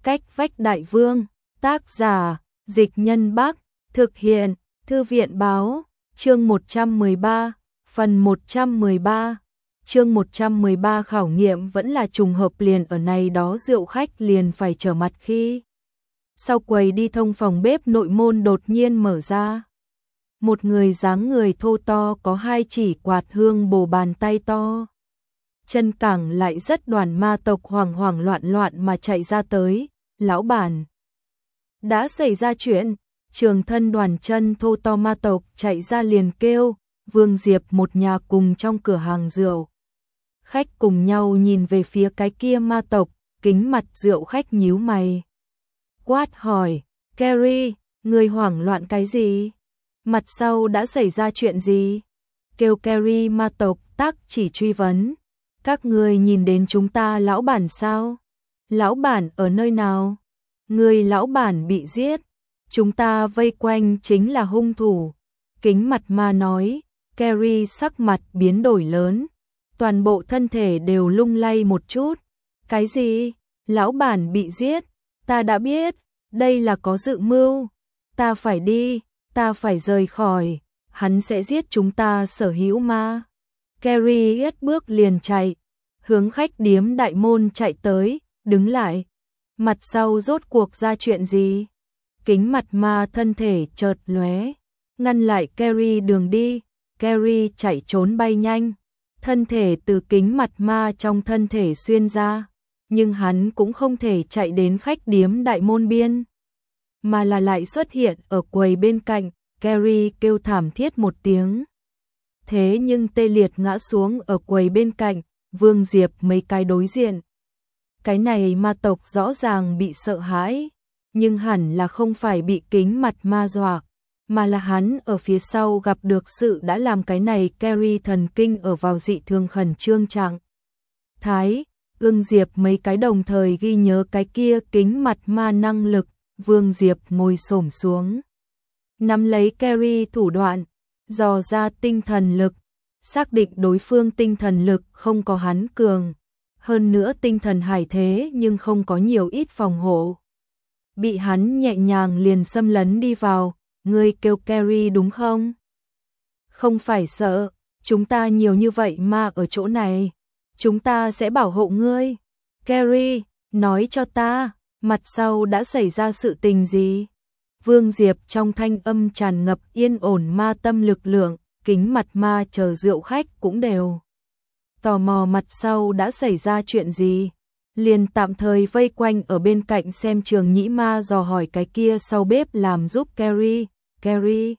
Cách vách đại vương, tác giả, Dịch Nhân Bắc, thực hiện, Thư viện báo, chương 113, phần 113. Chương 113 khảo nghiệm vẫn là trùng hợp liền ở này đó rượu khách liền phải trở mặt khi. Sau quầy đi thông phòng bếp nội môn đột nhiên mở ra. Một người dáng người thô to có hai chỉ quạt hương bồ bàn tay to. Chân cẳng lại rất đoàn ma tộc hoảng hoảng loạn loạn mà chạy ra tới, lão bản. Đã xảy ra chuyện, trường thân đoàn chân thô to ma tộc chạy ra liền kêu, Vương Diệp một nhà cùng trong cửa hàng rượu. Khách cùng nhau nhìn về phía cái kia ma tộc, kính mặt rượu khách nhíu mày. Quát hỏi, Carrie, người hoảng loạn cái gì? Mặt sau đã xảy ra chuyện gì? Kêu Carrie ma tộc tác chỉ truy vấn. Các người nhìn đến chúng ta lão bản sao? Lão bản ở nơi nào? Người lão bản bị giết. Chúng ta vây quanh chính là hung thủ. Kính mặt ma nói, Carrie sắc mặt biến đổi lớn. Toàn bộ thân thể đều lung lay một chút. Cái gì? Lão bản bị giết? Ta đã biết, đây là có dự mưu. Ta phải đi, ta phải rời khỏi. Hắn sẽ giết chúng ta sở hữu ma. Carrie yết bước liền chạy. Hướng khách điếm đại môn chạy tới, đứng lại. Mặt sau rốt cuộc ra chuyện gì? Kính mặt ma thân thể chợt lóe, ngăn lại Carrie đường đi. Carrie chạy trốn bay nhanh, thân thể từ kính mặt ma trong thân thể xuyên ra, nhưng hắn cũng không thể chạy đến khách điếm đại môn biên, mà là lại xuất hiện ở quầy bên cạnh. Carrie kêu thảm thiết một tiếng, thế nhưng tê liệt ngã xuống ở quầy bên cạnh. Vương Diệp mấy cái đối diện. Cái này ma tộc rõ ràng bị sợ hãi, nhưng hẳn là không phải bị kính mặt ma dọa, mà là hắn ở phía sau gặp được sự đã làm cái này Carrie thần kinh ở vào dị thường khẩn trương trạng thái. Vương Diệp mấy cái đồng thời ghi nhớ cái kia kính mặt ma năng lực. Vương Diệp ngồi xổm xuống, nắm lấy Carrie thủ đoạn, dò ra tinh thần lực, xác định đối phương tinh thần lực không có hắn cường, hơn nữa tinh thần hải thế nhưng không có nhiều ít phòng hộ. Bị hắn nhẹ nhàng liền xâm lấn đi vào. Ngươi kêu Carrie đúng không? Không phải sợ, chúng ta nhiều như vậy mà ở chỗ này, chúng ta sẽ bảo hộ ngươi. Carrie, nói cho ta, mặt sau đã xảy ra sự tình gì? Vương Diệp trong thanh âm tràn ngập yên ổn ma tâm lực lượng. Kính mặt ma chờ rượu khách cũng đều tò mò mặt sau đã xảy ra chuyện gì, liền tạm thời vây quanh ở bên cạnh xem. Trường nhĩ ma dò hỏi cái kia sau bếp làm giúp Carrie. Carrie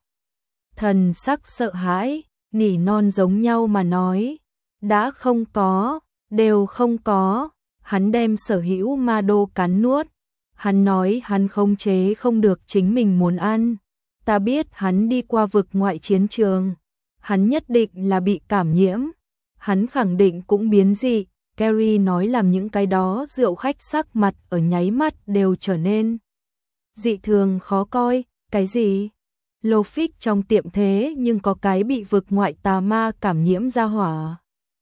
thần sắc sợ hãi, nỉ non giống nhau mà nói, đã không có, đều không có. Hắn đem sở hữu ma đô cắn nuốt. Hắn nói hắn khống chế không được chính mình muốn ăn. Ta biết hắn đi qua vực ngoại chiến trường, hắn nhất định là bị cảm nhiễm, hắn khẳng định cũng biến dị. Carrie nói làm những cái đó rượu khách sắc mặt ở nháy mắt đều trở nên dị thường khó coi. Cái gì? Lofic trong tiệm thế nhưng có cái bị vực ngoại tà ma cảm nhiễm ra hỏa.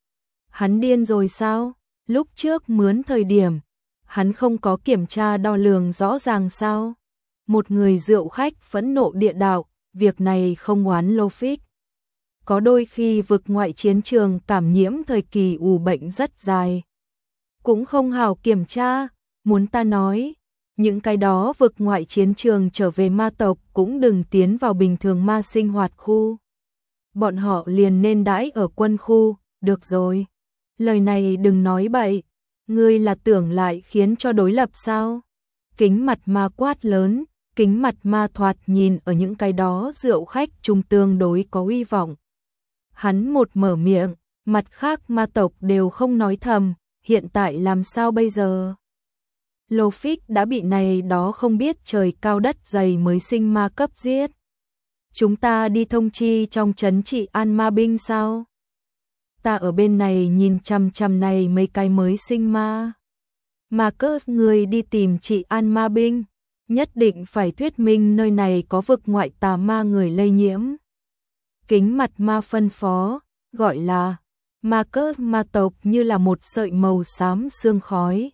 Hắn điên rồi sao? Lúc trước mướn thời điểm, hắn không có kiểm tra đo lường rõ ràng sao? Một người rượu khách phẫn nộ địa đạo, việc này không oán Lofic. Có đôi khi vực ngoại chiến trường cảm nhiễm thời kỳ ủ bệnh rất dài, cũng không hào kiểm tra. Muốn ta nói, những cái đó vực ngoại chiến trường trở về ma tộc cũng đừng tiến vào bình thường ma sinh hoạt khu. Bọn họ liền nên đãi ở quân khu. Được rồi, lời này đừng nói bậy. Ngươi là tưởng lại khiến cho đối lập sao? Kính mặt ma quát lớn. Kính mặt ma thoạt nhìn ở những cái đó rượu khách trung tương đối có uy vọng. Hắn một mở miệng, mặt khác ma tộc đều không nói thầm. Hiện tại làm sao bây giờ? Lofic đã bị này đó không biết trời cao đất dày mới sinh ma cấp giết. Chúng ta đi thông chi trong trấn trị an ma binh sao? Ta ở bên này nhìn chằm chằm này mấy cái mới sinh ma. Marcus, người đi tìm trị an ma binh, nhất định phải thuyết minh nơi này có vực ngoại tà ma người lây nhiễm. Kính mặt ma phân phó, gọi là Marcus. Ma tộc như là một sợi màu xám sương khói.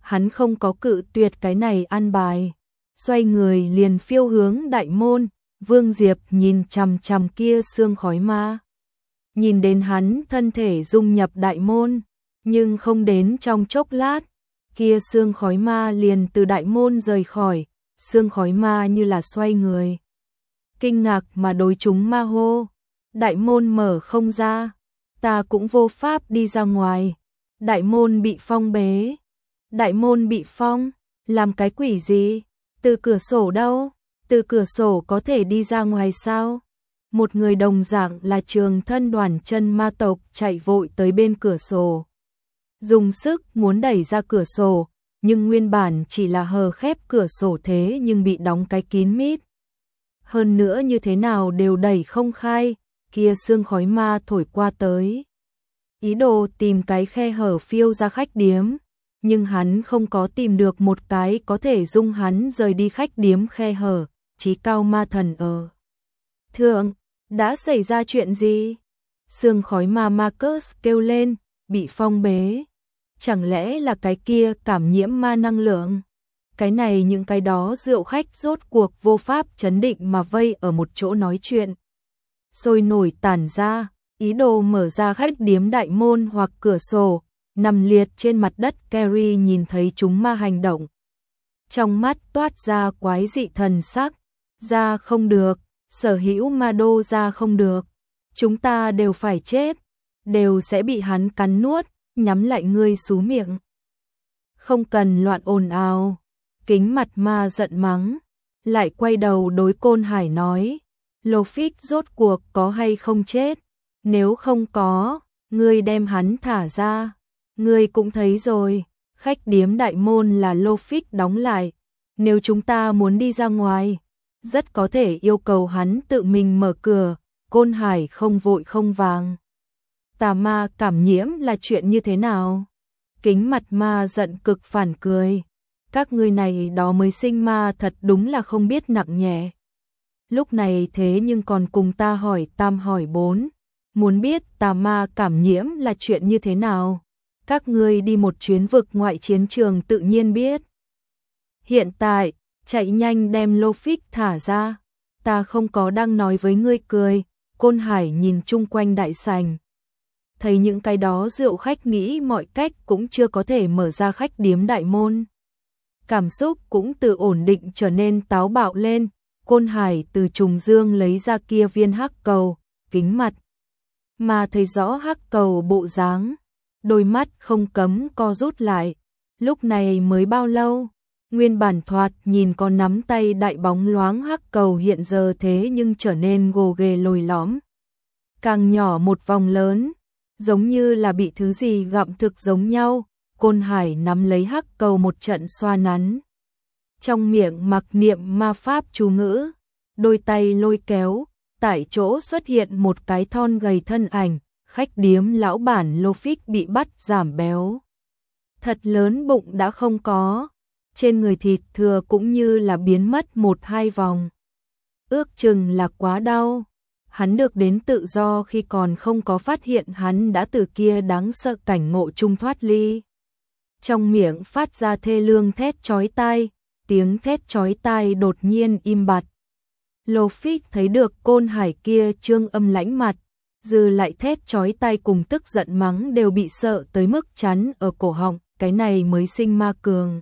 hắn không có cự tuyệt cái này an bài, xoay người liền phiêu hướng đại môn. Vương Diệp nhìn chằm chằm kia sương khói ma, nhìn đến hắn thân thể dung nhập đại môn, nhưng không đến trong chốc lát, kia sương khói ma liền từ đại môn rời khỏi, sương khói ma như là xoay người. Kinh ngạc mà đối chúng ma hô, đại môn mở không ra, ta cũng vô pháp đi ra ngoài, đại môn bị phong bế. Đại môn bị phong, làm cái quỷ gì? Từ cửa sổ đâu? Từ cửa sổ có thể đi ra ngoài sao? Một người đồng dạng là trường thân đoàn chân ma tộc chạy vội tới bên cửa sổ, dùng sức muốn đẩy ra cửa sổ, nhưng nguyên bản chỉ là hờ khép cửa sổ thế nhưng bị đóng cái kín mít. Hơn nữa như thế nào đều đẩy không khai, kia sương khói ma thổi qua tới. Ý đồ tìm cái khe hở phiêu ra khách điếm, nhưng hắn không có tìm được một cái có thể dung hắn rời đi khách điếm khe hở. Chí cao ma thần ở thượng, đã xảy ra chuyện gì? Sương khói ma Marcus kêu lên, bị phong bế. Chẳng lẽ là cái kia cảm nhiễm ma năng lượng? Cái này những cái đó rượu khách rốt cuộc vô pháp chấn định mà vây ở một chỗ nói chuyện. Sôi nổi tản ra, ý đồ mở ra khách điếm đại môn hoặc cửa sổ, nằm liệt trên mặt đất. Carrie nhìn thấy chúng ma hành động, trong mắt toát ra quái dị thần sắc. Ra không được, sở hữu ma đô ra không được, chúng ta đều phải chết, đều sẽ bị hắn cắn nuốt, nhắm lại ngươi xú miệng. Không cần loạn ồn ào. Kính mặt ma giận mắng, lại quay đầu đối Côn Hải nói, Lofic rốt cuộc có hay không chết? Nếu không có, ngươi đem hắn thả ra. Ngươi cũng thấy rồi, khách điếm đại môn là Lofic đóng lại, nếu chúng ta muốn đi ra ngoài, rất có thể yêu cầu hắn tự mình mở cửa. Côn Hải không vội không vàng. Tà ma cảm nhiễm là chuyện như thế nào? Kính mặt ma giận cực phản cười. Các ngươi này đó mới sinh ma thật đúng là không biết nặng nhẹ. Lúc này thế nhưng còn cùng ta hỏi tam hỏi bốn. Muốn biết tà ma cảm nhiễm là chuyện như thế nào? Các ngươi đi một chuyến vực ngoại chiến trường tự nhiên biết. Hiện tại, chạy nhanh đem Lofic thả ra. Ta không có đang nói với ngươi cười. Côn Hải nhìn chung quanh đại sảnh, thấy những cái đó rượu khách nghĩ mọi cách cũng chưa có thể mở ra khách điếm đại môn. Cảm xúc cũng từ ổn định trở nên táo bạo lên. Côn Hải từ trùng dương lấy ra kia viên hắc cầu, kính mặt mà thấy rõ hắc cầu bộ dáng, đôi mắt không cấm co rút lại. Lúc này mới bao lâu, nguyên bản thoạt nhìn có nắm tay đại bóng loáng hắc cầu hiện giờ thế nhưng trở nên gồ ghề lồi lõm, càng nhỏ một vòng lớn, giống như là bị thứ gì gặm thực giống nhau. Côn Hải nắm lấy hắc cầu một trận xoa nắn, trong miệng mặc niệm ma pháp chú ngữ, đôi tay lôi kéo, tại chỗ xuất hiện một cái thon gầy thân ảnh. Khách điếm lão bản Lofic bị bắt giảm béo, thật lớn bụng đã không có, trên người thịt thừa cũng như là biến mất một hai vòng, ước chừng là quá đau. Hắn được đến tự do khi còn không có phát hiện hắn đã từ kia đáng sợ cảnh ngộ trung thoát ly. Trong miệng phát ra thê lương thét chói tai, tiếng thét chói tai đột nhiên im bặt. Lofic thấy được Côn Hải kia trương âm lãnh mặt, dư lại thét chói tai cùng tức giận mắng đều bị sợ tới mức chắn ở cổ họng. Cái này mới sinh ma cường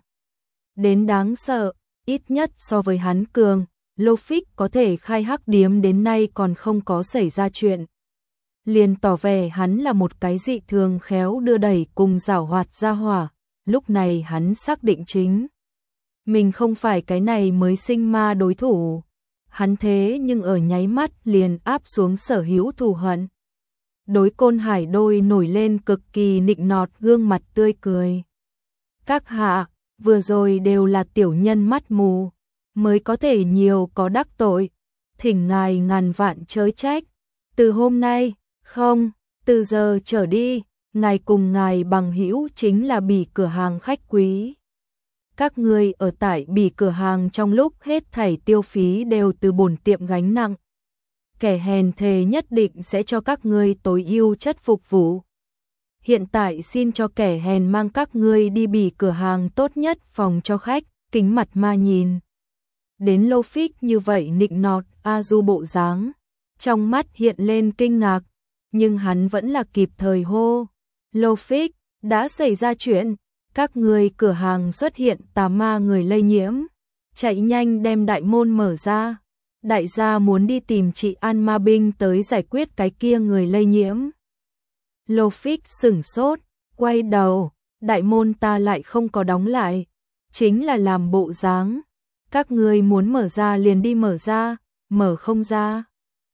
đến đáng sợ, ít nhất so với hắn cường. Lofic có thể khai hắc điếm đến nay còn không có xảy ra chuyện, liền tỏ vẻ hắn là một cái dị thường khéo đưa đẩy cùng giảo hoạt gia hỏa. Lúc này hắn xác định chính mình không phải cái này mới sinh ma đối thủ, hắn thế nhưng ở nháy mắt liền áp xuống sở hữu thù hận. Đối Côn Hải đôi nổi lên cực kỳ nịnh nọt gương mặt tươi cười. Các hạ, vừa rồi đều là tiểu nhân mắt mù, mới có thể nhiều có đắc tội, thỉnh ngài ngàn vạn chớ trách. Từ hôm nay, không, từ giờ trở đi, ngài cùng ngài bằng hữu chính là Bỉ cửa hàng khách quý. Các ngươi ở tại Bỉ cửa hàng trong lúc hết thảy tiêu phí đều từ bổn tiệm gánh nặng. Kẻ hèn thề nhất định sẽ cho các ngươi tối ưu chất phục vụ. hiện tại xin cho kẻ hèn mang các ngươi đi bỉ cửa hàng tốt nhất phòng cho khách, kính mặt ma nhìn. Đến Lô-phích như vậy nịnh nọt, A-du bộ dáng, trong mắt hiện lên kinh ngạc, nhưng hắn vẫn là kịp thời hô. Lô-phích, đã xảy ra chuyện, các ngươi cửa hàng xuất hiện tà ma người lây nhiễm, chạy nhanh đem đại môn mở ra. Đại gia muốn đi tìm chị An Ma Binh tới giải quyết cái kia người lây nhiễm. Lô-phích sửng sốt, quay đầu, đại môn ta lại không có đóng lại, chính là làm bộ dáng. Các ngươi muốn mở ra liền đi mở ra, mở không ra.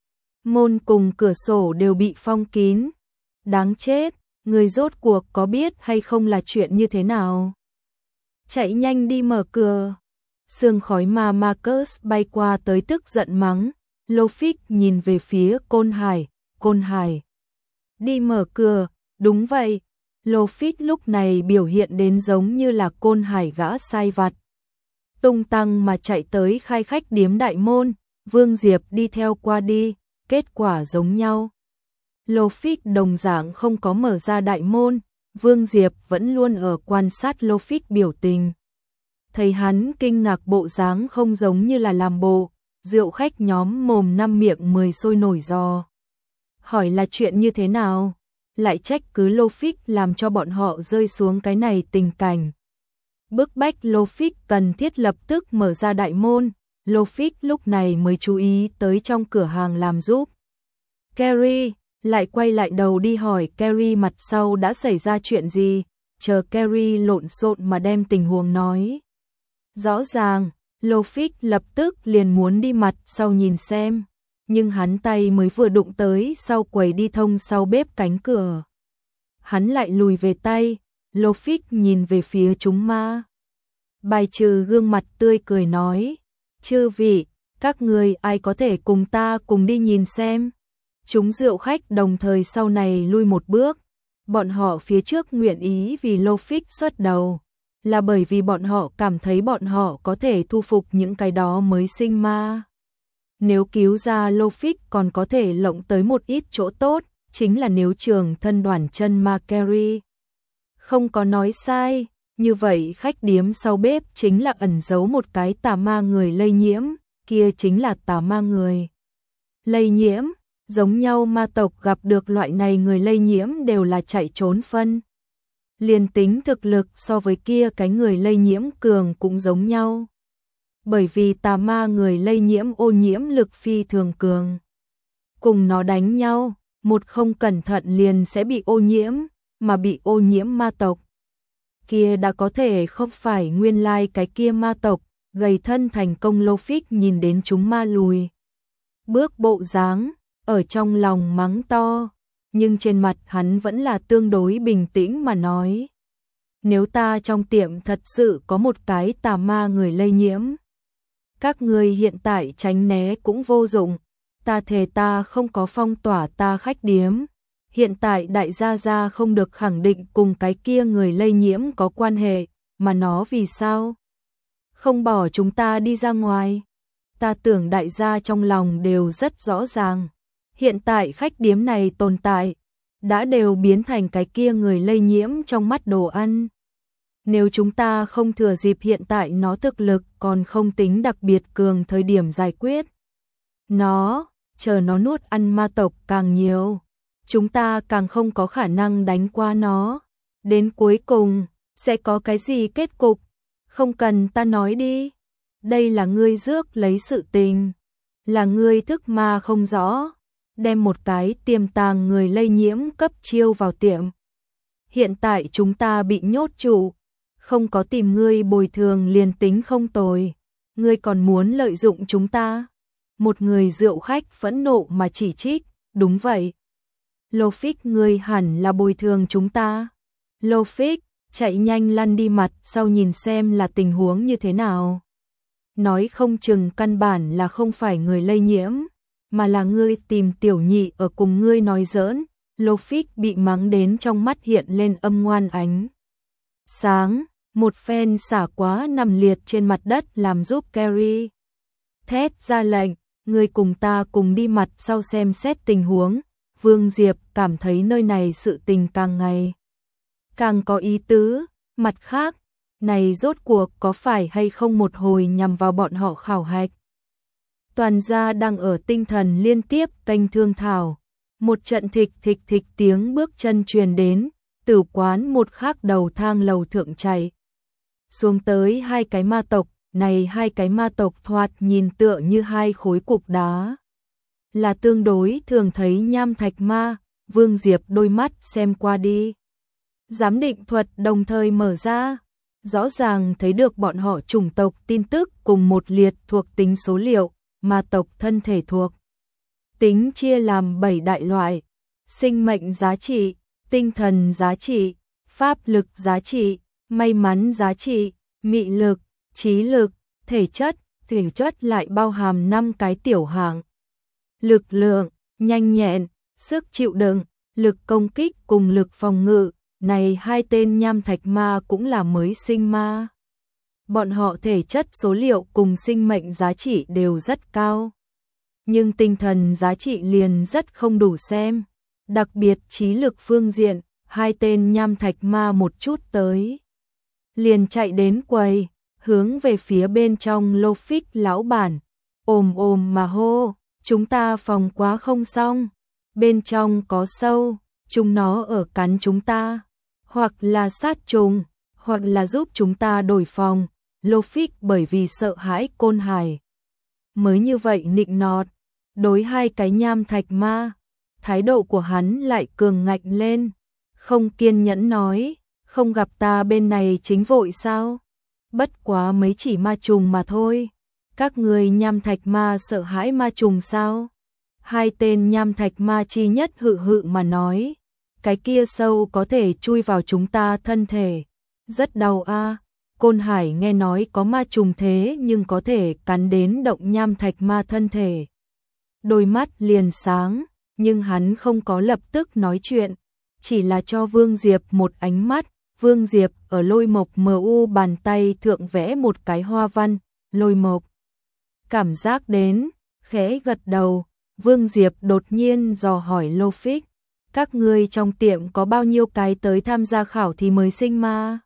Môn cùng cửa sổ đều bị phong kín. Đáng chết, người rốt cuộc có biết hay không là chuyện như thế nào? Chạy nhanh đi mở cửa. Sương khói ma Marcus bay qua tới tức giận mắng. Lô-phích nhìn về phía Côn Hải. Đi mở cửa, đúng vậy. Lô-phích lúc này biểu hiện đến giống như là Côn Hải gã sai vặt. Tung tăng mà chạy tới khai khách điếm đại môn, Vương Diệp đi theo qua đi, kết quả giống nhau. Lô-phích đồng dạng không có mở ra đại môn, Vương Diệp vẫn luôn ở quan sát Lô-phích biểu tình. Thấy hắn kinh ngạc bộ dáng không giống như là làm bộ, rượu khách nhóm mồm năm miệng 10 sôi nổi giò. Hỏi là chuyện như thế nào? Lại trách cứ Lô-phích làm cho bọn họ rơi xuống cái này tình cảnh. Bức bách Lô-phích cần thiết lập tức mở ra đại môn, Lô-phích lúc này mới chú ý tới trong cửa hàng làm giúp. Carrie lại quay lại đầu đi hỏi Carrie mặt sau đã xảy ra chuyện gì, chờ Carrie lộn xộn mà đem tình huống nói. Rõ ràng, Lô-phích lập tức liền muốn đi mặt sau nhìn xem, nhưng hắn tay mới vừa đụng tới sau quầy đi thông sau bếp cánh cửa. Hắn lại lùi về tay, Lô-phích nhìn về phía chúng ma. Bài trừ gương mặt tươi cười nói, chư vị, các người ai có thể cùng ta cùng đi nhìn xem. Chúng rượu khách đồng thời sau này lui một bước, bọn họ phía trước nguyện ý vì Lô-phích xuất đầu, là bởi vì bọn họ cảm thấy bọn họ có thể thu phục những cái đó mới sinh ma. Nếu cứu ra Lô-phích còn có thể lộng tới một ít chỗ tốt, chính là nếu trường thân đoàn chân ma Carrie. Không có nói sai, như vậy khách điếm sau bếp chính là ẩn giấu một cái tà ma người lây nhiễm, kia chính là tà ma người lây nhiễm. Giống nhau ma tộc gặp được loại này người lây nhiễm đều là chạy trốn phân. Liền tính thực lực so với kia cái người lây nhiễm cường cũng giống nhau. Bởi vì tà ma người lây nhiễm ô nhiễm lực phi thường cường. Cùng nó đánh nhau, một không cẩn thận liền sẽ bị ô nhiễm, mà bị ô nhiễm ma tộc. Kia đã có thể không phải nguyên lai cái kia ma tộc, gầy thân thành công. Lô-phích nhìn đến chúng ma lùi bước bộ dáng, ở trong lòng mắng to, nhưng trên mặt hắn vẫn là tương đối bình tĩnh mà nói. Nếu ta trong tiệm thật sự có một cái tà ma người lây nhiễm, các người hiện tại tránh né cũng vô dụng, ta thề ta không có phong tỏa ta khách điếm. Hiện tại đại gia không được khẳng định cùng cái kia người lây nhiễm có quan hệ, mà nó vì sao không bỏ chúng ta đi ra ngoài. Ta tưởng đại gia trong lòng đều rất rõ ràng. Hiện tại khách điếm này tồn tại, đã đều biến thành cái kia người lây nhiễm trong mắt đồ ăn. Nếu chúng ta không thừa dịp hiện tại nó thực lực còn không tính đặc biệt cường thời điểm giải quyết nó, chờ nó nuốt ăn ma tộc càng nhiều, chúng ta càng không có khả năng đánh qua nó. Đến cuối cùng, sẽ có cái gì kết cục? Không cần ta nói đi. Đây là ngươi rước lấy sự tình, là ngươi thức ma không rõ, đem một cái tiềm tàng người lây nhiễm cấp chiêu vào tiệm. Hiện tại chúng ta bị nhốt trụ, không có tìm ngươi bồi thường liền tính không tồi, ngươi còn muốn lợi dụng chúng ta. Một người rượu khách phẫn nộ mà chỉ trích, đúng vậy. Lô-phích ngươi hẳn là bồi thường chúng ta. Lô-phích, chạy nhanh lăn đi mặt sau nhìn xem là tình huống như thế nào. Nói không chừng căn bản là không phải người lây nhiễm, mà là ngươi tìm tiểu nhị ở cùng ngươi nói giỡn. Lô-phích bị mắng đến trong mắt hiện lên âm ngoan ánh sáng, một phen xả quá nằm liệt trên mặt đất làm giúp Carrie. Thét ra lệnh, ngươi cùng ta cùng đi mặt sau xem xét tình huống. Vương Diệp cảm thấy nơi này sự tình càng ngày càng có ý tứ. Mặt khác, này rốt cuộc có phải hay không một hồi nhằm vào bọn họ khảo hạch. Toàn gia đang ở tinh thần liên tiếp kênh thương thảo. Một trận thịch thịch thịch tiếng bước chân truyền đến, tử quán một khác đầu thang lầu thượng chạy. Xuống tới hai cái ma tộc, này hai cái ma tộc thoạt nhìn tựa như hai khối cục đá. Là tương đối thường thấy nham thạch ma, Vương Diệp đôi mắt xem qua đi. Giám định thuật đồng thời mở ra, rõ ràng thấy được bọn họ chủng tộc tin tức cùng một liệt thuộc tính số liệu, ma tộc thân thể thuộc. Tính chia làm 7 đại loại: sinh mệnh giá trị, tinh thần giá trị, pháp lực giá trị, may mắn giá trị, mị lực, trí lực, thể chất lại bao hàm 5 cái tiểu hạng. Lực lượng, nhanh nhẹn, sức chịu đựng, lực công kích cùng lực phòng ngự, này hai tên nham thạch ma cũng là mới sinh ma. Bọn họ thể chất số liệu cùng sinh mệnh giá trị đều rất cao. Nhưng tinh thần giá trị liền rất không đủ xem. Đặc biệt trí lực phương diện, hai tên nham thạch ma một chút tới. Liền chạy đến quầy, hướng về phía bên trong lô phích lão bản. Ồm mà hô, chúng ta phòng quá không xong. Bên trong có sâu, chúng nó ở cắn chúng ta. Hoặc là sát trùng, hoặc là giúp chúng ta đổi phòng. Lô phích bởi vì sợ hãi Côn Hải mới như vậy nịnh nọt. Đối hai cái nham thạch ma, thái độ của hắn lại cường ngạnh lên, không kiên nhẫn nói, không gặp ta bên này chính vội sao? Bất quá mấy chỉ ma trùng mà thôi. Các người nham thạch ma sợ hãi ma trùng sao? Hai tên nham thạch ma chi nhất hự mà nói, cái kia sâu có thể chui vào chúng ta thân thể, rất đau a. Côn Hải nghe nói có ma trùng thế nhưng có thể cắn đến động nham thạch ma thân thể. Đôi mắt liền sáng, nhưng hắn không có lập tức nói chuyện, chỉ là cho Vương Diệp một ánh mắt. Vương Diệp ở Lôi Mộc MU bàn tay thượng vẽ một cái hoa văn, Lôi Mộc cảm giác đến, khẽ gật đầu. Vương Diệp đột nhiên dò hỏi Lô Phích, các ngươi trong tiệm có bao nhiêu cái tới tham gia khảo thí mới sinh ma?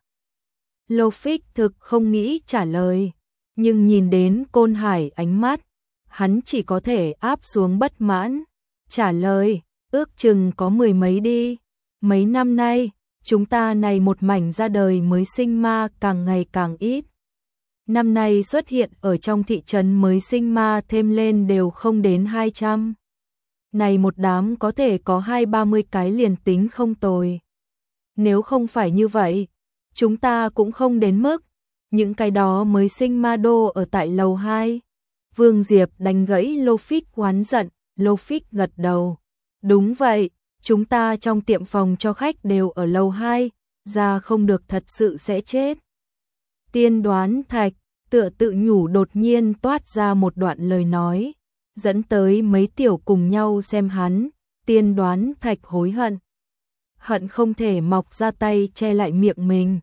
Lô Phích thực không nghĩ trả lời, nhưng nhìn đến Côn Hải ánh mắt, hắn chỉ có thể áp xuống bất mãn, trả lời, ước chừng có 10 mấy đi. Mấy năm nay, chúng ta này một mảnh ra đời mới sinh ma càng ngày càng ít. Năm nay xuất hiện ở trong thị trấn mới sinh ma thêm lên đều không đến 200. Này một đám có thể có 20-30 cái liền tính không tồi. Nếu không phải như vậy, chúng ta cũng không đến mức. Những cái đó mới sinh ma đô ở tại lầu 2. Vương Diệp đánh gãy Lô Phích oán giận, Lô Phích gật đầu. Đúng vậy, chúng ta trong tiệm phòng cho khách đều ở lầu 2, ra không được thật sự sẽ chết. Tiên đoán thạch, tựa tự nhủ đột nhiên toát ra một đoạn lời nói, dẫn tới mấy tiểu cùng nhau xem hắn. Tiên đoán thạch hối hận. Hận không thể mọc ra tay che lại miệng mình.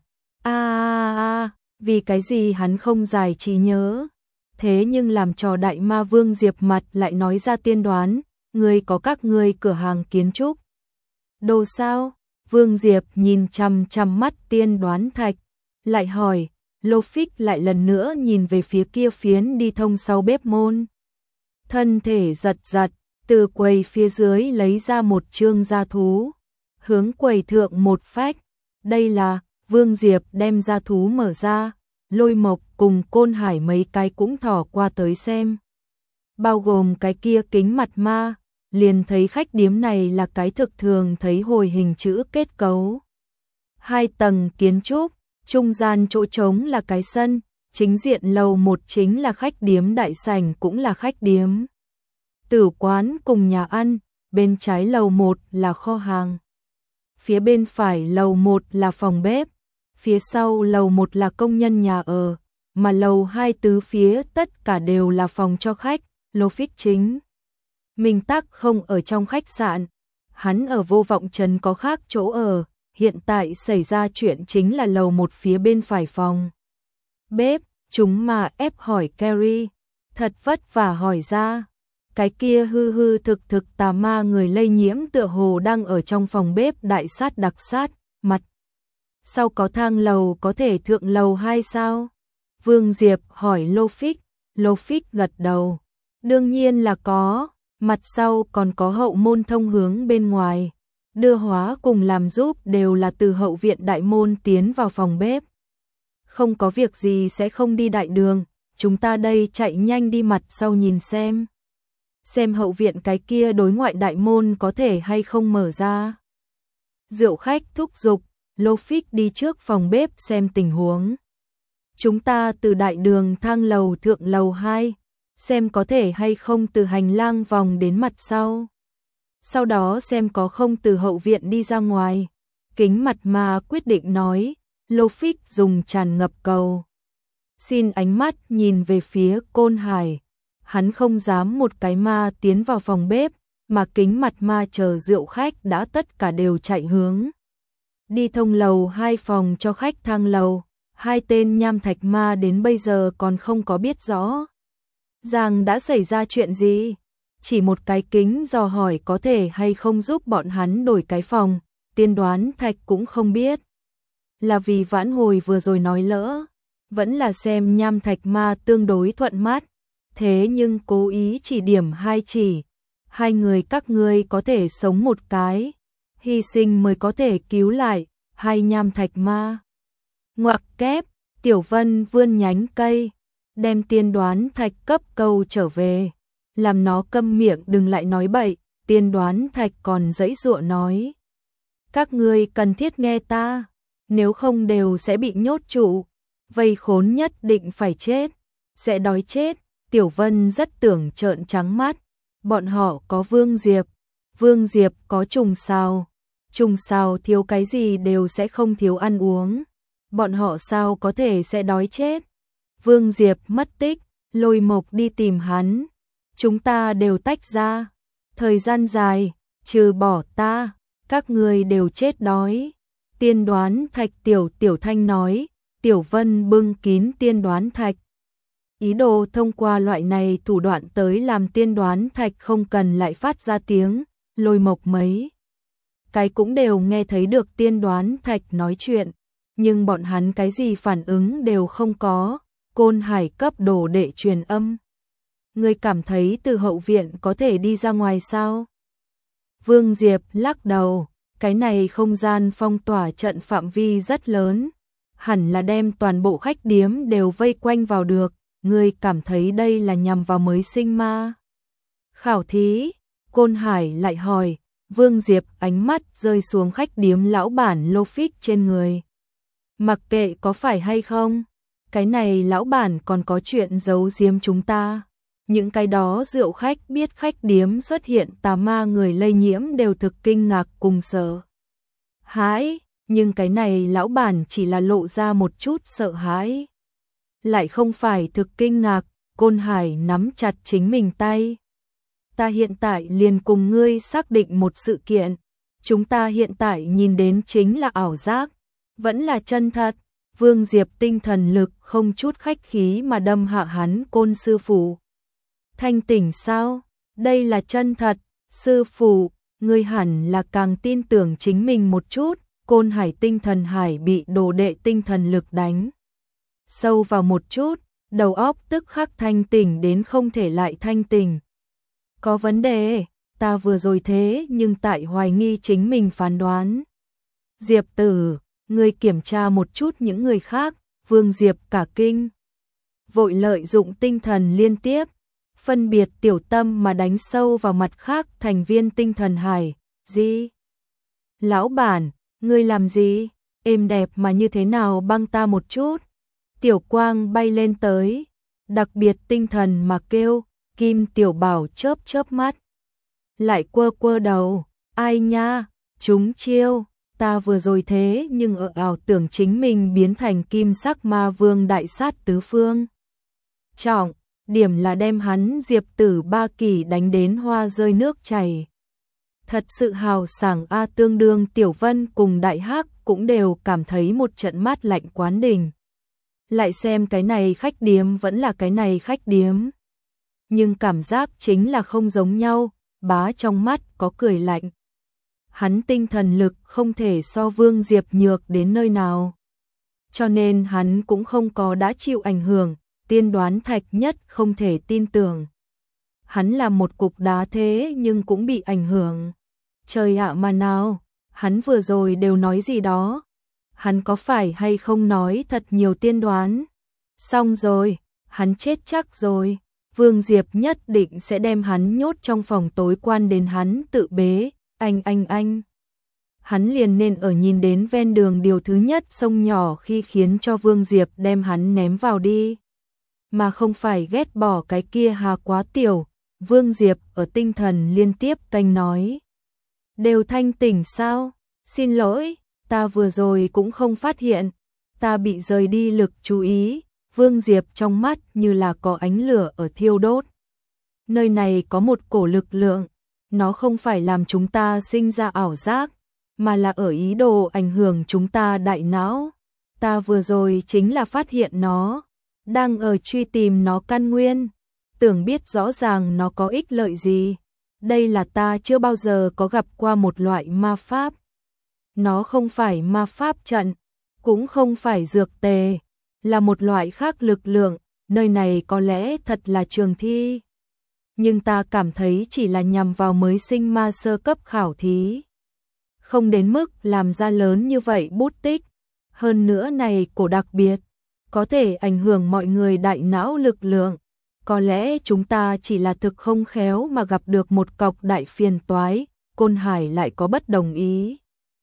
Vì cái gì hắn không giải trí nhớ. Thế nhưng làm trò đại ma Vương Diệp mặt lại nói ra tiên đoán, người có các ngươi cửa hàng kiến trúc. Đồ sao? Vương Diệp nhìn chằm chằm mắt tiên đoán thạch, lại hỏi. Lô Phích lại lần nữa nhìn về phía kia phiến đi thông sau bếp môn. Thân thể giật giật, từ quầy phía dưới lấy ra một chương gia thú, hướng quầy thượng một phách. Đây là, Vương Diệp đem gia thú mở ra, Lôi Mộc cùng Côn Hải mấy cái cũng thỏ qua tới xem. Bao gồm cái kia kính mặt ma, liền thấy khách điếm này là cái thực thường thấy hồi hình chữ kết cấu. 2 tầng kiến trúc, trung gian chỗ trống là cái sân, chính diện lầu 1 chính là khách điếm, đại sảnh cũng là khách điếm. Tử quán cùng nhà ăn, bên trái lầu 1 là kho hàng. Phía bên phải lầu 1 là phòng bếp, phía sau lầu 1 là công nhân nhà ở, mà lầu 2 tứ phía tất cả đều là phòng cho khách. Lô Phích chính mình tắc không ở trong khách sạn, hắn ở Vô Vọng Trấn có khác chỗ ở, hiện tại xảy ra chuyện chính là lầu 1 phía bên phải phòng bếp. Chúng mà ép hỏi Carrie, thật vất vả hỏi ra. Cái kia hư thực tà ma người lây nhiễm tựa hồ đang ở trong phòng bếp đại sát đặc sát, mặt Sau có thang lầu có thể thượng lầu 2 sao? Vương Diệp hỏi Lô Phích. Lô Phích gật đầu. Đương nhiên là có, mặt sau còn có hậu môn thông hướng bên ngoài. Đưa hóa cùng làm giúp đều là từ hậu viện đại môn tiến vào phòng bếp. Không có việc gì sẽ không đi đại đường, chúng ta đây chạy nhanh đi mặt sau nhìn xem. Xem hậu viện cái kia đối ngoại đại môn có thể hay không mở ra. Rượu khách thúc giục, Lô Phích đi trước phòng bếp xem tình huống. Chúng ta từ đại đường thang lầu thượng lầu 2, xem có thể hay không từ hành lang vòng đến mặt sau. Sau đó xem có không từ hậu viện đi ra ngoài. Kính mặt mà quyết định nói, Lô Phích dùng tràn ngập cầu. Xin ánh mắt nhìn về phía Côn Hải. Hắn không dám một cái ma tiến vào phòng bếp, mà kính mặt ma chờ rượu khách đã tất cả đều chạy hướng. Đi thông lầu 2 phòng cho khách thang lầu, 2 tên nham thạch ma đến bây giờ còn không có biết rõ rằng đã xảy ra chuyện gì. Chỉ một cái kính dò hỏi có thể hay không giúp bọn hắn đổi cái phòng, Tiên Đoán Thạch cũng không biết. Là vì vãn hồi vừa rồi nói lỡ, vẫn là xem nham thạch ma tương đối thuận mắt, thế nhưng cố ý chỉ điểm chỉ. 2 người các ngươi có thể sống một cái, hy sinh mới có thể cứu lại 2 nham thạch ma. Ngoặc kép, Tiểu Vân vươn nhánh cây, đem Tiên Đoán Thạch cấp câu trở về, làm nó câm miệng đừng lại nói bậy. Tiên Đoán Thạch còn giãy giụa nói, các ngươi cần thiết nghe ta, nếu không đều sẽ bị nhốt trụ, vây khốn nhất định phải chết, sẽ đói chết. Tiểu Vân rất tưởng trợn trắng mắt, bọn họ có Vương Diệp có trùng sao thiếu cái gì đều sẽ không thiếu ăn uống, bọn họ sao có thể sẽ đói chết. Vương Diệp mất tích, Lôi Mộc đi tìm hắn, chúng ta đều tách ra, thời gian dài, trừ bỏ ta, các người đều chết đói. Tiên Đoán Thạch Tiểu Thanh nói. Tiểu Vân bưng kín Tiên Đoán Thạch, ý đồ thông qua loại này thủ đoạn tới làm Tiên Đoán Thạch không cần lại phát ra tiếng. Lôi Mộc mấy cái cũng đều nghe thấy được Tiên Đoán Thạch nói chuyện, nhưng bọn hắn cái gì phản ứng đều không có. Côn Hải cấp đồ đệ truyền âm, người cảm thấy từ hậu viện có thể đi ra ngoài sao? Vương Diệp lắc đầu, cái này không gian phong tỏa trận phạm vi rất lớn, hẳn là đem toàn bộ khách điếm đều vây quanh vào được. Ngươi cảm thấy đây là nhằm vào mới sinh ma khảo thí? Côn Hải lại hỏi. Vương Diệp ánh mắt rơi xuống khách điếm lão bản Lô Phích trên người. Mặc kệ có phải hay không, cái này lão bản còn có chuyện giấu giếm chúng ta. Những cái đó rượu khách biết khách điếm xuất hiện tà ma người lây nhiễm đều thực kinh ngạc cùng sợ hãi, nhưng cái này lão bản chỉ là lộ ra một chút sợ hãi, lại không phải thực kinh ngạc. Côn Hải nắm chặt chính mình tay. Ta hiện tại liền cùng ngươi xác định một sự kiện, chúng ta hiện tại nhìn đến chính là ảo giác, vẫn là chân thật. Vương Diệp tinh thần lực không chút khách khí mà đâm hạ hắn. Côn sư phụ, thanh tỉnh sao? Đây là chân thật. Sư phụ, ngươi hẳn là càng tin tưởng chính mình một chút. Côn Hải tinh thần hải bị đồ đệ tinh thần lực đánh sâu vào một chút, đầu óc tức khắc thanh tỉnh đến không thể lại thanh tỉnh. Có vấn đề, ta vừa rồi thế nhưng tại hoài nghi chính mình phán đoán. Diệp tử, ngươi kiểm tra một chút những người khác. Vương Diệp cả kinh, vội lợi dụng tinh thần liên tiếp, phân biệt tiểu tâm mà đánh sâu vào mặt khác thành viên tinh thần hải. Gì? Lão bản, ngươi làm gì? Êm đẹp mà như thế nào băng ta một chút. Tiểu quang bay lên tới, đặc biệt tinh thần mà kêu. Kim Tiểu Bảo chớp chớp mắt, lại quơ quơ đầu. Ai nha, chúng chiêu, ta vừa rồi thế nhưng ở ảo tưởng chính mình biến thành kim sắc ma vương đại sát tứ phương. Trọng điểm là đem hắn Diệp tử 3 kỳ đánh đến hoa rơi nước chảy. Thật sự hào sảng a. Tương đương Tiểu Vân cùng Đại Hắc cũng đều cảm thấy một trận mát lạnh quán đỉnh. Lại xem cái này khách điếm vẫn là cái này khách điếm, nhưng cảm giác chính là không giống nhau. Bá trong mắt có cười lạnh. hắn tinh thần lực không thể so Vương Diệp nhược đến nơi nào. Cho nên hắn cũng không có đã chịu ảnh hưởng, tiên đoán thạch nhất không thể tin tưởng. Hắn là một cục đá thế nhưng cũng bị ảnh hưởng. Trời ạ mà nào, hắn vừa rồi đều nói gì đó? Hắn có phải hay không nói thật nhiều tiên đoán? Xong rồi, hắn chết chắc rồi. Vương Diệp nhất định sẽ đem hắn nhốt trong phòng tối quan đến hắn tự bế. Anh. Hắn liền nên ở nhìn đến ven đường điều thứ nhất sông nhỏ khi khiến cho Vương Diệp đem hắn ném vào đi. Mà không phải ghét bỏ cái kia hà quá tiểu. Vương Diệp ở tinh thần liên tiếp kênh nói. Đều thanh tỉnh sao? Xin lỗi, ta vừa rồi cũng không phát hiện. Ta bị rời đi lực chú ý. Vương Diệp trong mắt như là có ánh lửa ở thiêu đốt. Nơi này có một cổ lực lượng. Nó không phải làm chúng ta sinh ra ảo giác, mà là ở ý đồ ảnh hưởng chúng ta đại não. Ta vừa rồi chính là phát hiện nó, đang ở truy tìm nó căn nguyên, tưởng biết rõ ràng nó có ích lợi gì. Đây là ta chưa bao giờ có gặp qua một loại ma pháp. Nó không phải ma pháp trận, cũng không phải dược tề, là một loại khác lực lượng, nơi này có lẽ thật là trường thi. Nhưng ta cảm thấy chỉ là nhằm vào mới sinh ma sơ cấp khảo thí. Không đến mức làm ra lớn như vậy bút tích. Hơn nữa này cổ đặc biệt, có thể ảnh hưởng mọi người đại não lực lượng. Có lẽ chúng ta chỉ là thực không khéo mà gặp được một cọc đại phiền toái, Côn Hải lại có bất đồng ý.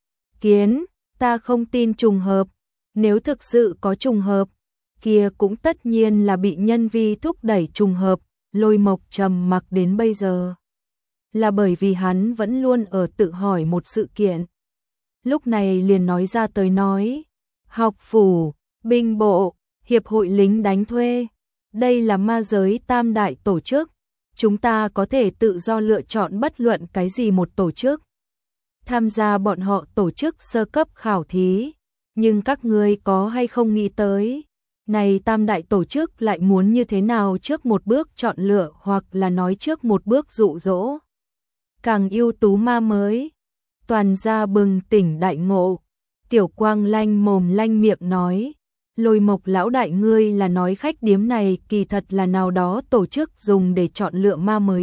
Kiến, ta không tin trùng hợp. Nếu thực sự có trùng hợp, kia cũng tất nhiên là bị nhân vi thúc đẩy trùng hợp. Lôi Mộc trầm mặc đến bây giờ là bởi vì hắn vẫn luôn ở tự hỏi một sự kiện. Lúc này liền nói ra tới nói, học phủ, binh bộ, hiệp hội lính đánh thuê, đây là ma giới tam đại tổ chức, chúng ta có thể tự do lựa chọn bất luận cái gì một tổ chức. Tham gia bọn họ tổ chức sơ cấp khảo thí, nhưng các ngươi có hay không nghĩ tới, này tam đại tổ chức lại muốn như thế nào trước một bước chọn lựa hoặc là nói trước một bước dụ dỗ. Càng ưu tú ma mới, toàn gia bừng tỉnh đại ngộ, Tiểu Quang lanh mồm lanh miệng nói, Lôi Mộc lão đại ngươi là nói khách điếm này kỳ thật là nào đó tổ chức dùng để chọn lựa ma mới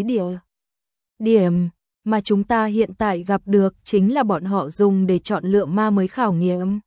điểm, mà chúng ta hiện tại gặp được chính là bọn họ dùng để chọn lựa ma mới khảo nghiệm.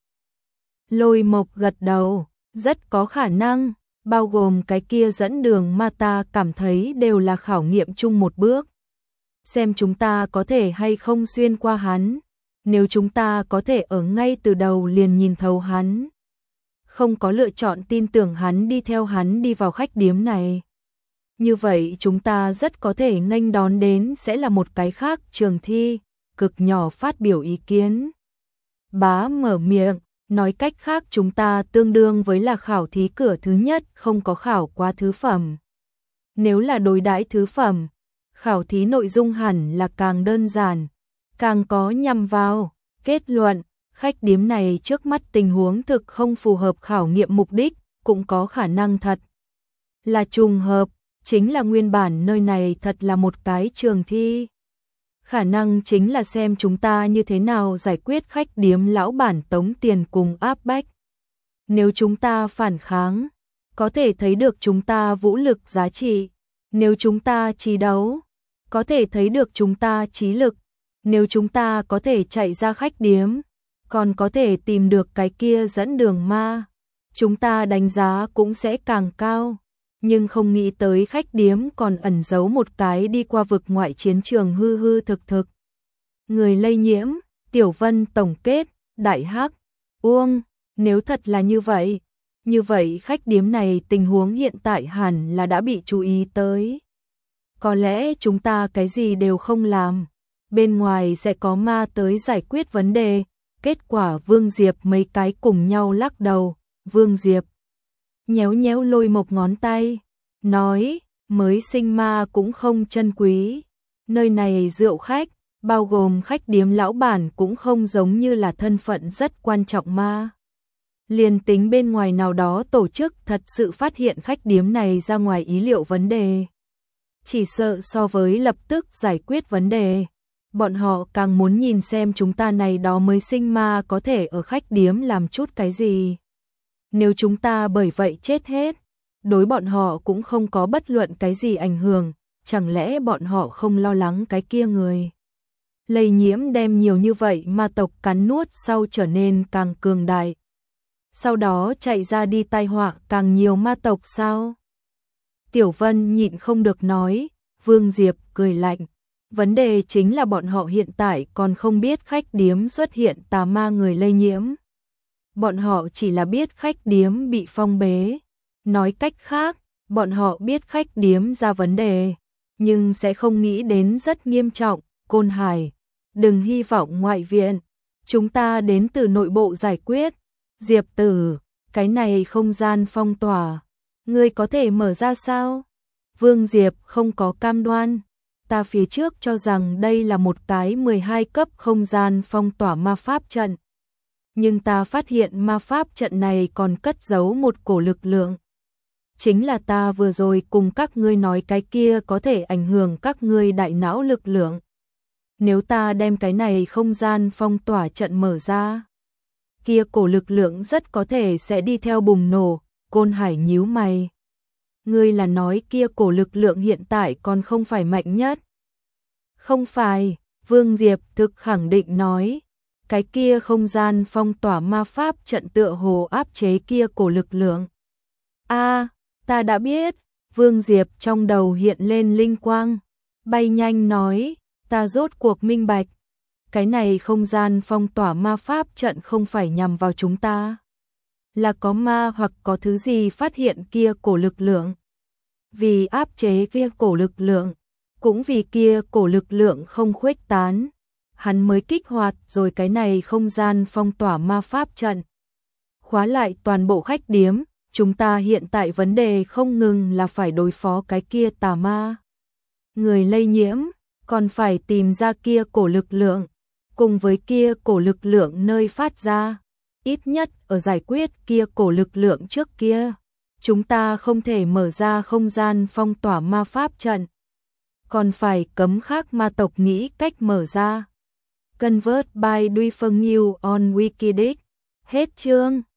Lôi Mộc gật đầu. Rất có khả năng, bao gồm cái kia dẫn đường mà ta cảm thấy đều là khảo nghiệm chung một bước. Xem chúng ta có thể hay không xuyên qua hắn, nếu chúng ta có thể ở ngay từ đầu liền nhìn thấu hắn. Không có lựa chọn tin tưởng hắn đi vào khách điếm này. Như vậy chúng ta rất có thể nghênh đón đến sẽ là một cái khác trường thi, cực nhỏ phát biểu ý kiến. Bá mở miệng. Nói cách khác chúng ta tương đương với là khảo thí cửa thứ nhất không có khảo qua thứ phẩm. Nếu là đối đãi thứ phẩm, khảo thí nội dung hẳn là càng đơn giản, càng có nhằm vào, kết luận, khách điếm này trước mắt tình huống thực không phù hợp khảo nghiệm mục đích, cũng có khả năng thật là trùng hợp, chính là nguyên bản nơi này thật là một cái trường thi. Khả năng chính là xem chúng ta như thế nào giải quyết khách điếm lão bản tống tiền cùng áp bách. Nếu chúng ta phản kháng, có thể thấy được chúng ta vũ lực giá trị. Nếu chúng ta trí đấu, có thể thấy được chúng ta trí lực. Nếu chúng ta có thể chạy ra khách điếm, còn có thể tìm được cái kia dẫn đường ma, chúng ta đánh giá cũng sẽ càng cao. Nhưng không nghĩ tới khách điếm còn ẩn giấu một cái đi qua vực ngoại chiến trường hư hư thực thực. Người lây nhiễm, Tiểu Vân tổng kết, Đại Hắc, Uông, nếu thật là như vậy khách điếm này tình huống hiện tại hẳn là đã bị chú ý tới. Có lẽ chúng ta cái gì đều không làm, bên ngoài sẽ có ma tới giải quyết vấn đề. Kết quả Vương Diệp mấy cái cùng nhau lắc đầu, Vương Diệp nhéo nhéo Lôi Mộc ngón tay, nói, mới sinh ma cũng không chân quý. Nơi này rượu khách, bao gồm khách điếm lão bản cũng không giống như là thân phận rất quan trọng ma. Liền tính bên ngoài nào đó tổ chức thật sự phát hiện khách điếm này ra ngoài ý liệu vấn đề. Chỉ sợ so với lập tức giải quyết vấn đề, Bọn họ càng muốn nhìn xem chúng ta này đó mới sinh ma có thể ở khách điếm làm chút cái gì. Nếu chúng ta bởi vậy chết hết, đối bọn họ cũng không có bất luận cái gì ảnh hưởng, chẳng lẽ bọn họ không lo lắng cái kia người lây nhiễm đem nhiều như vậy ma tộc cắn nuốt sau trở nên càng cường đại. Sau đó chạy ra đi tai họa càng nhiều ma tộc sao? Tiểu Vân nhịn không được nói, Vương Diệp cười lạnh. Vấn đề chính là bọn họ hiện tại còn không biết khách điếm xuất hiện tà ma người lây nhiễm. Bọn họ chỉ là biết khách điếm bị phong bế. Nói cách khác, bọn họ biết khách điếm ra vấn đề, nhưng sẽ không nghĩ đến rất nghiêm trọng. Côn Hải, đừng hy vọng ngoại viện, chúng ta đến từ nội bộ giải quyết. Diệp Tử, cái này không gian phong tỏa, ngươi có thể mở ra sao? Vương Diệp không có cam đoan. Ta phía trước cho rằng đây là một cái 12 cấp không gian phong tỏa ma pháp trận. Nhưng ta phát hiện ma pháp trận này còn cất giấu một cổ lực lượng. Chính là ta vừa rồi cùng các ngươi nói cái kia có thể ảnh hưởng các ngươi đại não lực lượng. Nếu ta đem cái này không gian phong tỏa trận mở ra, kia cổ lực lượng rất có thể sẽ đi theo bùng nổ. Côn Hải nhíu mày. Ngươi là nói kia cổ lực lượng hiện tại còn không phải mạnh nhất? Không phải, Vương Diệp thực khẳng định nói. Cái kia không gian phong tỏa ma pháp trận tựa hồ áp chế kia cổ lực lượng. Ta đã biết. Vương Diệp trong đầu hiện lên linh quang. Bay nhanh nói, ta rốt cuộc minh bạch. Cái này không gian phong tỏa ma pháp trận không phải nhằm vào chúng ta. Là có ma hoặc có thứ gì phát hiện kia cổ lực lượng. Vì áp chế kia cổ lực lượng, cũng vì kia cổ lực lượng không khuếch tán, hắn mới kích hoạt rồi cái này không gian phong tỏa ma pháp trận. Khóa lại toàn bộ khách điếm, chúng ta hiện tại vấn đề không ngừng là phải đối phó cái kia tà ma. Người lây nhiễm, còn phải tìm ra kia cổ lực lượng, cùng với kia cổ lực lượng nơi phát ra. Ít nhất ở giải quyết kia cổ lực lượng trước kia, chúng ta không thể mở ra không gian phong tỏa ma pháp trận. Còn phải cấm khác ma tộc nghĩ cách mở ra. Convert by Duy Phương Nhiêu on Wikidex. Hết chương.